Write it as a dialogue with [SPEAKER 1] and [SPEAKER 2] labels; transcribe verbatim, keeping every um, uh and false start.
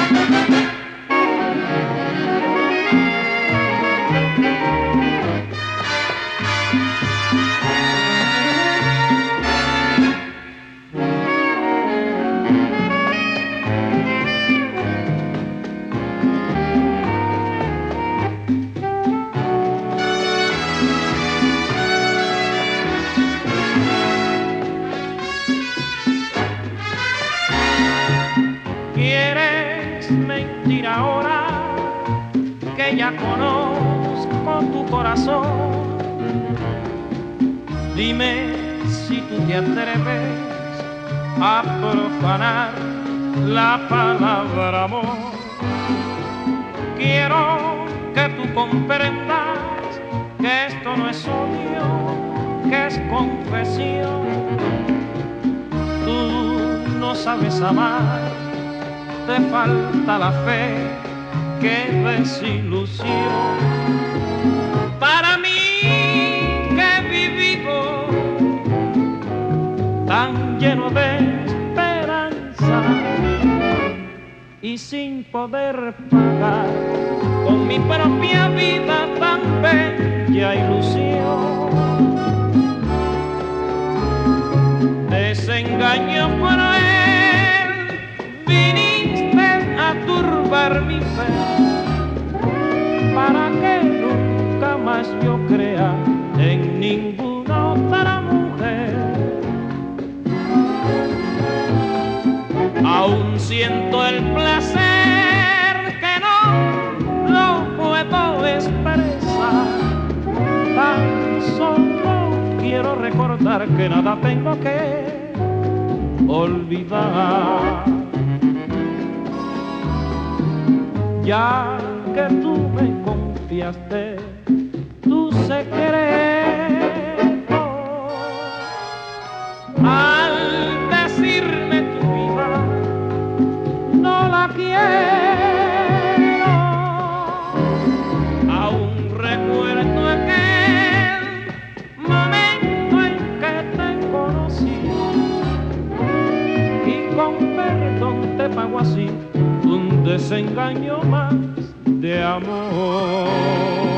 [SPEAKER 1] Quieres mentir ahora que ya conozco tu corazón. Dime si tú te atreves a profanar la palabra amor. Quiero que tú comprendas que esto no es odio, que es confesión. Tú no sabes amar, te falta la fe, qué desilusión. Para mí que he vivido tan lleno de esperanza y sin poder pagar con mi propia vida tan bella ilusión. Desengaño cruel, viniste a turbar mi fe para que nunca más yo crea en ninguna otra mujer. Aún siento el placer que no lo puedo expresar. Tan solo quiero recordar que nada tengo que olvidar. Ya que tú me confiaste tu secreto, al decirme tu vida no la quiero. Aún recuerdo aquel momento en que te conocí y con perdón te pago así un desengaño más de amor.